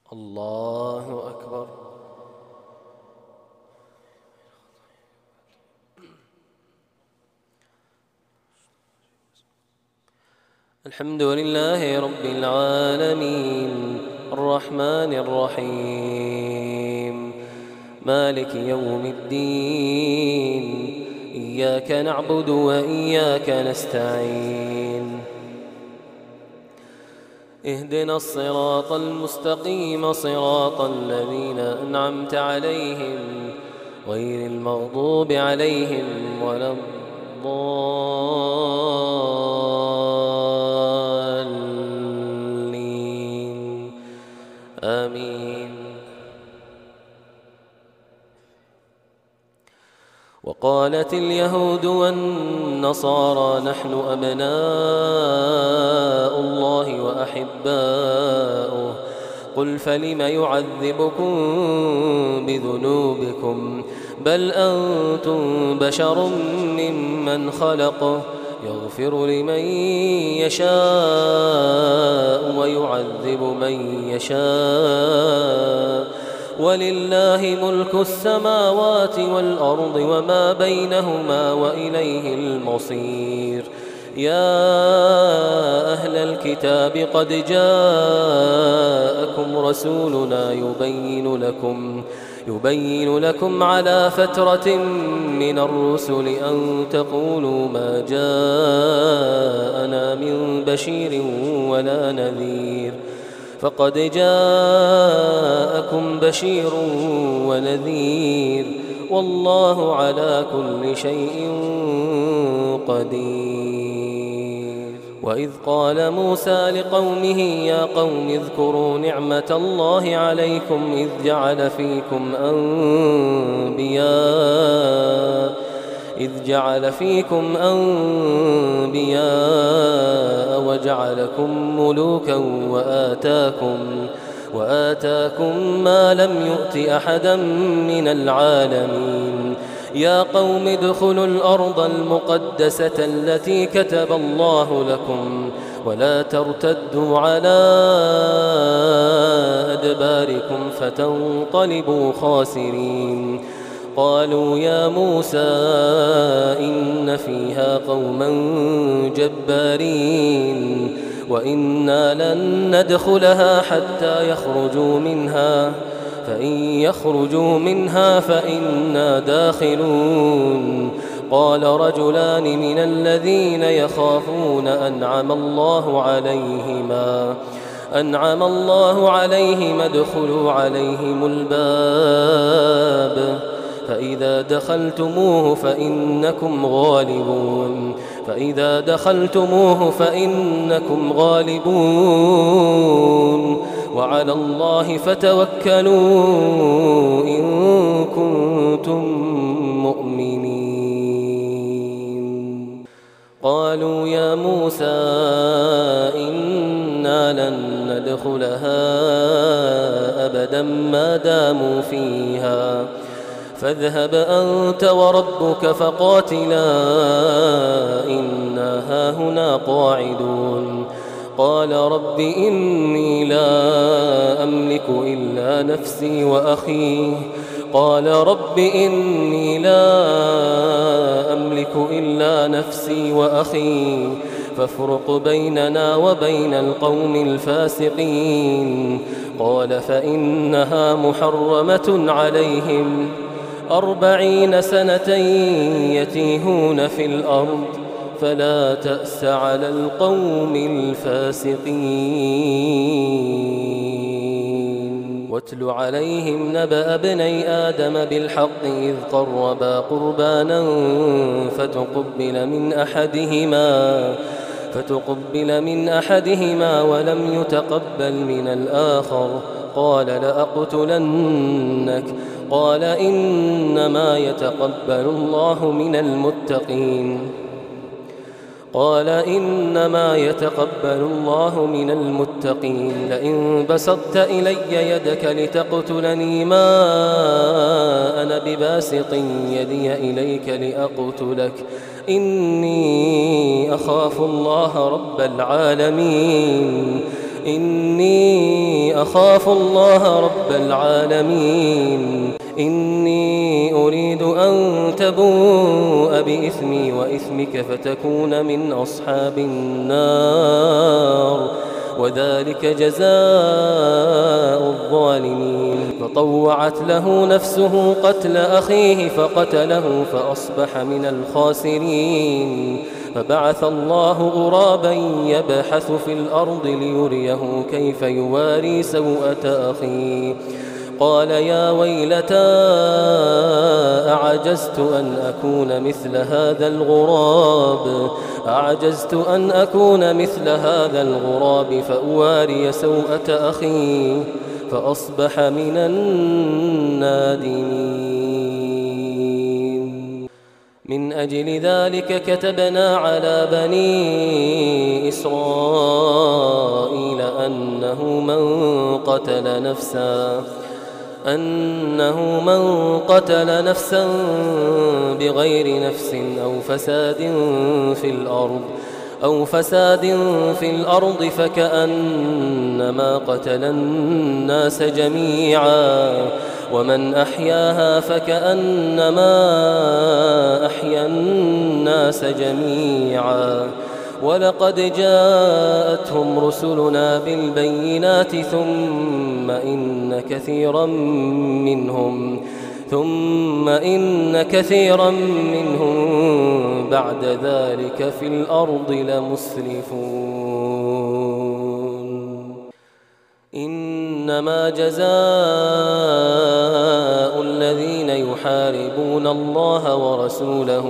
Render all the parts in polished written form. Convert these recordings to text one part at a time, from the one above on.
الله أكبر. الحمد لله رب العالمين الرحمن الرحيم مالك يوم الدين إياك نعبد وإياك نستعين اهدنا الصراط المستقيم صراط الذين أنعمت عليهم غير المغضوب عليهم ولا الضالين آمين. وقالت اليهود والنصارى نحن أبناء الله وأحباؤه قل فلم يعذبكم بذنوبكم بل أنتم بشر ممن خلقه يغفر لمن يشاء ويعذب من يشاء ولله ملك السماوات والأرض وما بينهما وإليه المصير. يا أهل الكتاب قد جاءكم رسولنا يبين لكم على فترة من الرسل أن تقولوا ما جاءنا من بشير ولا نذير فقد جاءكم بشير ونذير والله على كل شيء قدير. وإذ قال موسى لقومه يا قوم اذكروا نعمة الله عليكم إذ جعل فيكم أنبياء وجعلكم ملوكا وآتاكم ما لم يؤت أحدا من العالمين. يا قوم ادخلوا الأرض المقدسة التي كتب الله لكم ولا ترتدوا على أدباركم فتنقلبوا خاسرين. قالوا يا موسى إن فيها قوما جبارين وإنا لن ندخلها حتى يخرجوا منها فإن يخرجوا منها فإنا داخلون. قال رجلان من الذين يخافون أنعم الله عليهم ادخلوا عليهم الباب فإذا دخلتموه فإنكم غالبون وعلى الله فتوكلوا إن كنتم مؤمنين. قالوا يا موسى إنا لن ندخلها أبدا ما داموا فيها فاذهب أنت وربك فقاتلا إنا هاهنا قاعدون. قال رب إني لا أملك إلا نفسي وأخي فافرق بيننا وبين القوم الفاسقين. قال فإنها محرمة عليهم 40 سنة يتيهون في الأرض فلا تأس على القوم الفاسقين. واتل عليهم نبأ ابني آدم بالحق إذ قربا قربانا فتقبل من أحدهما ولم يتقبل من الآخر قال لأقتلنك. قال إنما يتقبل الله من المتقين. لئن بسطت إلي يدك لتقتلني ما أنا بباسط يدي إليك لأقتلك إني أخاف الله رب العالمين. إني أخاف الله رب العالمين إني أريد أن تبوء بإثمي وإثمك فتكون من أصحاب النار وذلك جزاء الظالمين فطوعت له نفسه قتل أخيه فقتله فأصبح من الخاسرين فبعث الله غرابا يبحث في الأرض ليريه كيف يواري سوءة أخيه قال يا ويلتى أعجزت أن أكون مثل هذا الغراب فأواري سوءة أخي فأصبح من النادمين من أجل ذلك كتبنا على بني إسرائيل أنه من قتل نفسا بغير نفس أو فساد في الأرض فكأنما قتل الناس جميعا ومن أحياها فكأنما أحيا الناس جميعا ولقد جاءتهم رسلنا بالبينات ثم إن كثيرا منهم بعد ذلك في الأرض لمسرفون إنما جزاء الذين يحاربون الله ورسوله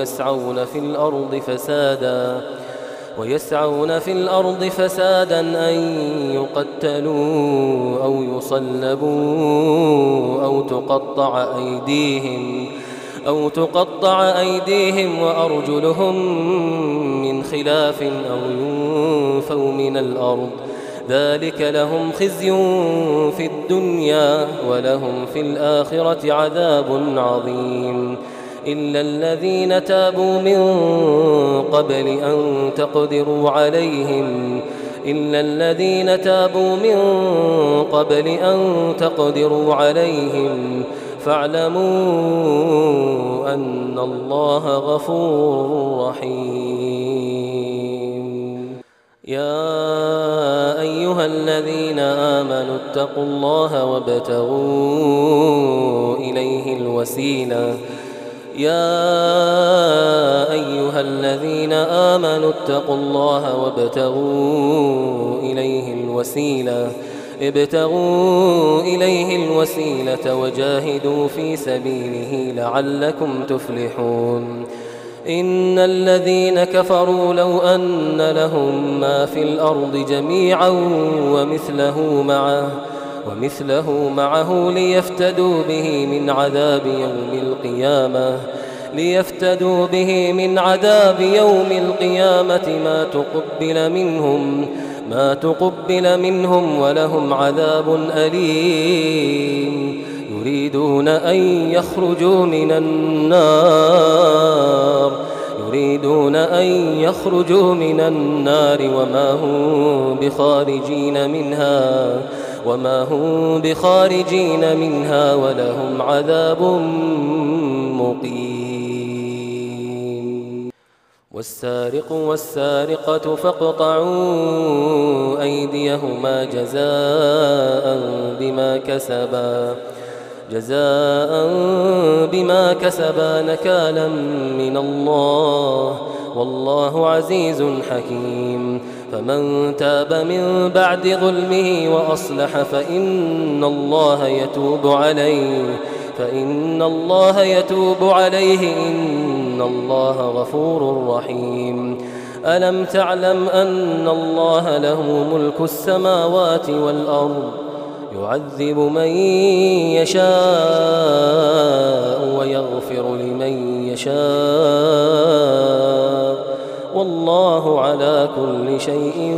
ويسعون في الأرض فسادا أن يقتلوا أو يصلبوا أو تقطع أيديهم وأرجلهم من خلاف أو ينفوا من الأرض ذلك لهم خزي في الدنيا ولهم في الآخرة عذاب عظيم إلا الذين تابوا من قبل أن تقدروا عليهم فاعلموا أن الله غفور رحيم يا أيها الذين آمنوا اتقوا الله وابتغوا إليه الوسيلة وجاهدوا في سبيله لعلكم تفلحون إن الذين كفروا لو أن لهم ما في الأرض جميعا ومثله معه ليفتدوا به من عذاب يوم القيامة ما تقبل منهم ولهم عذاب أليم يريدون أن يخرجوا من النار وما هم بخارجين منها ولهم عذاب مقيم والسارق والسارقة فاقطعوا أيديهما جزاء بما كسبا نكالا من الله والله عزيز حكيم فمن تاب من بعد ظلمه وأصلح فإن الله يتوب عليه إن الله غفور رحيم ألم تعلم أن الله له ملك السماوات والأرض يعذب من يشاء ويغفر لمن يشاء والله على كل شيء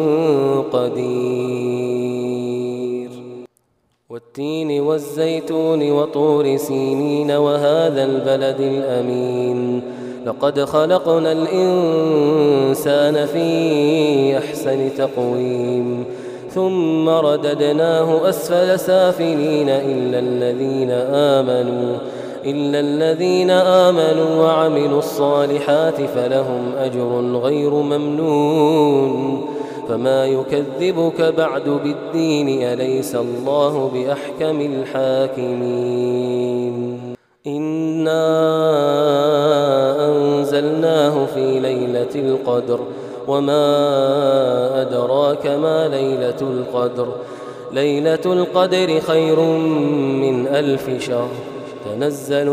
قدير والتين والزيتون وطور سينين وهذا البلد الأمين لقد خلقنا الإنسان في أحسن تقويم ثم رددناه أسفل سافلين إلا الذين آمنوا وعملوا الصالحات فلهم أجر غير ممنون فما يكذبك بعد بالدين أليس الله بأحكم الحاكمين إنا أنزلناه في ليلة القدر وما أدراك ما ليلة القدر ليلة القدر خير من 1000 شهر تنزل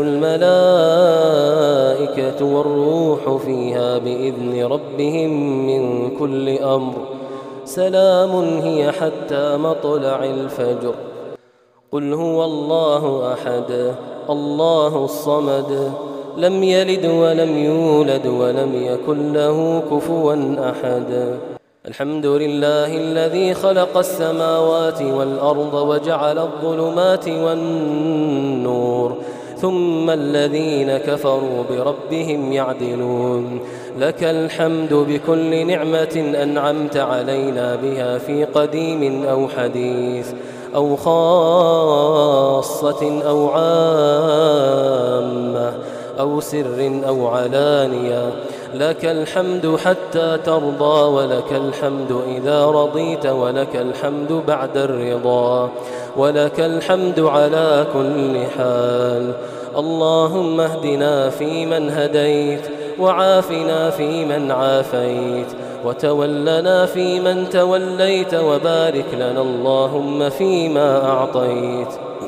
الملائكة والروح فيها بإذن ربهم من كل أمر سلام هي حتى مطلع الفجر قل هو الله أحد الله الصمد لم يلد ولم يولد ولم يكن له كفوا أحد الحمد لله الذي خلق السماوات والأرض وجعل الظلمات والنور ثم الذين كفروا بربهم يعدلون لك الحمد بكل نعمة أنعمت علينا بها في قديم أو حديث أو خاصة أو عامة أو سر أو علانية لك الحمد حتى ترضى ولك الحمد إذا رضيت ولك الحمد بعد الرضا ولك الحمد على كل حال اللهم اهدنا فيمن هديت وعافنا فيمن عافيت وتولنا فيمن توليت وبارك لنا اللهم فيما أعطيت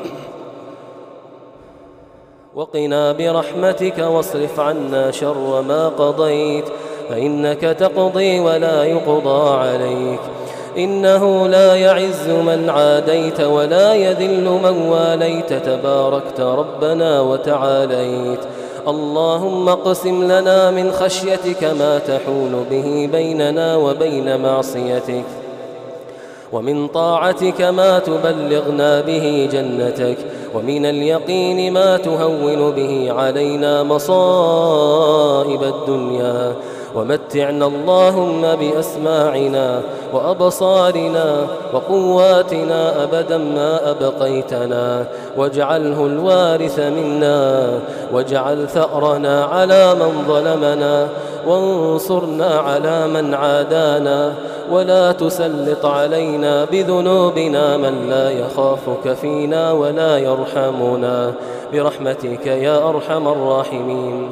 وقنا برحمتك واصرف عنا شر ما قضيت فإنك تقضي ولا يقضى عليك إنه لا يعز من عاديت ولا يذل من واليت تباركت ربنا وتعاليت اللهم اقسم لنا من خشيتك ما تحول به بيننا وبين معصيتك ومن طاعتك ما تبلغنا به جنتك ومن اليقين ما تهون به علينا مصائب الدنيا ومتعنا اللهم بأسماعنا وأبصارنا وقواتنا أبدا ما أبقيتنا واجعله الوارث منا واجعل ثأرنا على من ظلمنا وانصرنا على من عادانا ولا تسلط علينا بذنوبنا من لا يخافك فينا ولا يرحمنا برحمتك يا أرحم الراحمين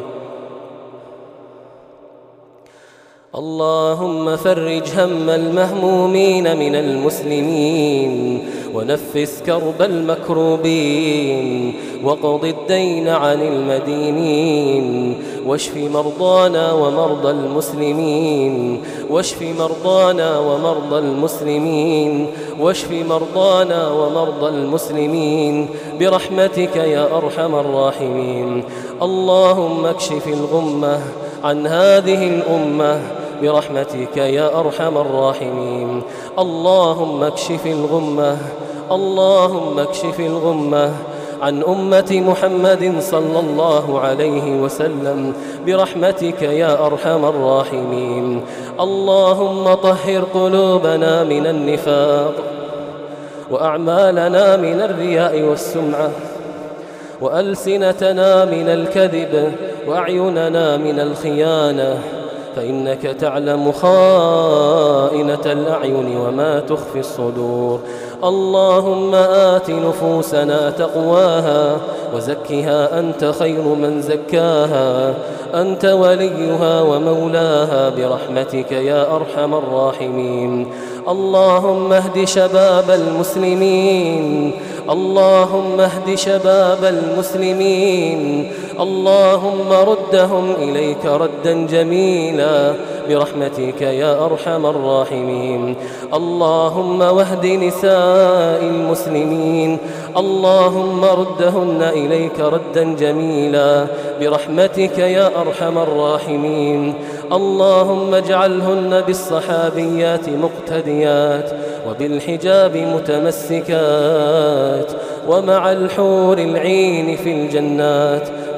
اللهم فرج هم المهمومين من المسلمين ونفس كرب المكروبين وقض الدين عن المدينين واشف مرضانا ومرضى المسلمين واشف مرضانا ومرضى المسلمين واشف مرضانا ومرضى المسلمين برحمتك يا أرحم الراحمين اللهم اكشف الغمة عن هذه الأمة برحمتك يا أرحم الراحمين اللهم اكشف الغمة اللهم اكشف الغمة عن أمة محمد صلى الله عليه وسلم برحمتك يا أرحم الراحمين اللهم طهر قلوبنا من النفاق وأعمالنا من الرياء والسمعة وألسنتنا من الكذب وأعيننا من الخيانة فإنك تعلم خائنة الأعين وما تخفي الصدور اللهم آت نفوسنا تقواها وزكها أنت خير من زكاها أنت وليها ومولاها برحمتك يا أرحم الراحمين اللهم اهد شباب المسلمين اللهم اهد شباب المسلمين اللهم ردهم إليك ردا جميلا برحمتك يا أرحم الراحمين اللهم واهد نساء المسلمين اللهم ردهن إليك ردا جميلا برحمتك يا أرحم الراحمين اللهم اجعلهن بالصحابيات مقتديات وبالحجاب متمسكات ومع الحور العين في الجنات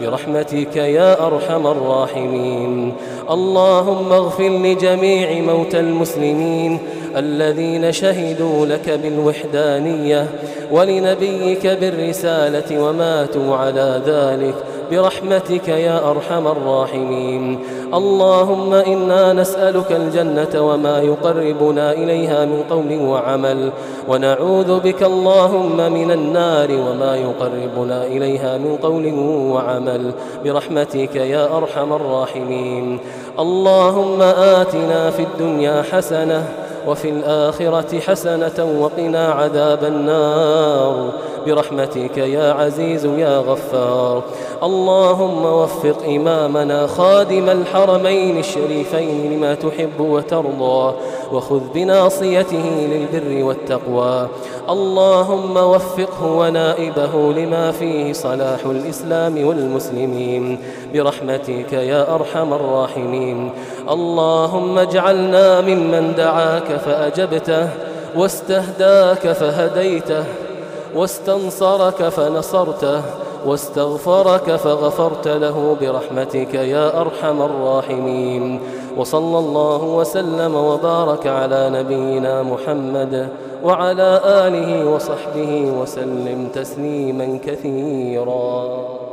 برحمتك يا أرحم الراحمين. اللهم اغفر لجميع موتى المسلمين الذين شهدوا لك بالوحدانية ولنبيك بالرسالة وماتوا على ذلك برحمتك يا أرحم الراحمين. اللهم إنا نسألك الجنة وما يقربنا إليها من قول وعمل، ونعوذ بك اللهم من النار وما يقربنا إليها من قول وعمل برحمتك يا أرحم الراحمين. اللهم آتنا في الدنيا حسنة وفي الآخرة حسنة وقنا عذاب النار برحمتك يا عزيز يا غفار. اللهم وفق إمامنا خادم الحرمين الشريفين لما تحب وترضى، وخذ بناصيته للبر والتقوى. اللهم وفقه ونائبه لما فيه صلاح الإسلام والمسلمين برحمتك يا أرحم الراحمين. اللهم اجعلنا ممن دعاك فأجبته، واستهداك فهديته، واستنصرك فنصرته، واستغفرك فغفرت له برحمتك يا أرحم الراحمين. وصلى الله وسلم وبارك على نبينا محمد وعلى آله وصحبه وسلم تسليما كثيرا.